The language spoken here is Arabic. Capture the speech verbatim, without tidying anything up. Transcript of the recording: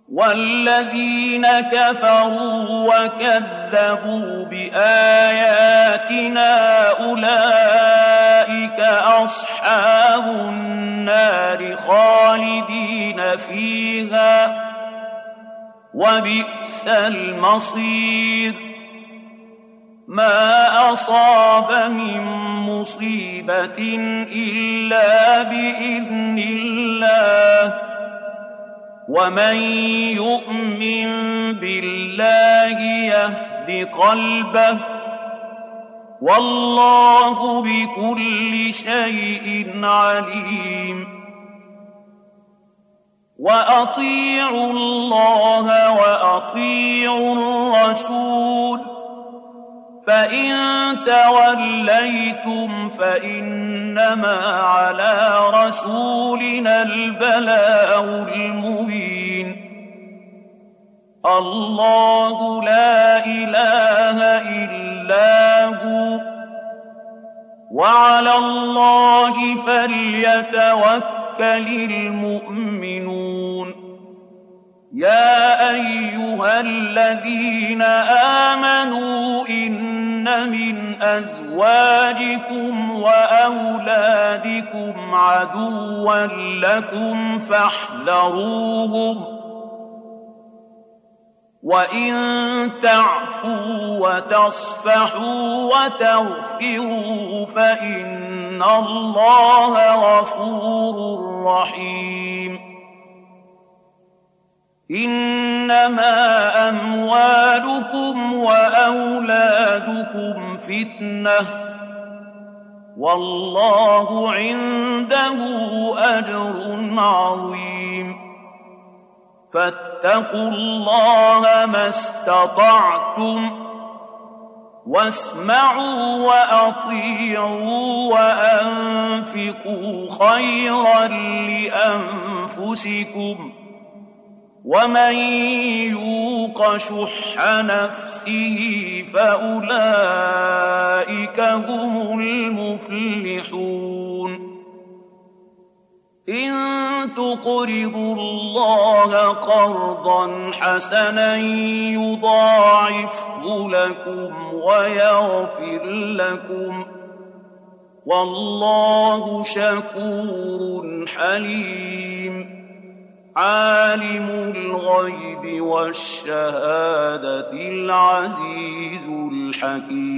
والذين كفروا وكذبوا بآياتنا أولئك أصحاب النار خالدين فيها وبئس المصير. ما أصاب من مصيبة إلا بإذن الله، ومن يؤمن بالله يهد قلبه، والله بكل شيء عليم. وأطيعوا الله وأطيعوا الرسول، فإن توليتم فإنما على رسولنا البلاغ المبين. الله لا إله إلا هو، وعلى الله فليتوكل المؤمنون. يا أيها الذين آمنوا إن من أزواجكم وأولادكم عدوا لكم فاحذروهم، وإن تعفوا وتصفحوا وتغفروا فإن الله غفور رحيم. إنما أموالكم وأولادكم فتنة، والله عنده أجر عظيم. فاتقوا الله ما استطعتم، واسمعوا وأطيعوا وأنفقوا خيرا لأنفسكم، ومن يوق شح نفسه فأولئك هم المفلحون. إن تقرضوا الله قرضا حسنا يضاعفه لكم ويغفر لكم، والله شكور حليم. عالم الغيب والشهادة العزيز الحكيم.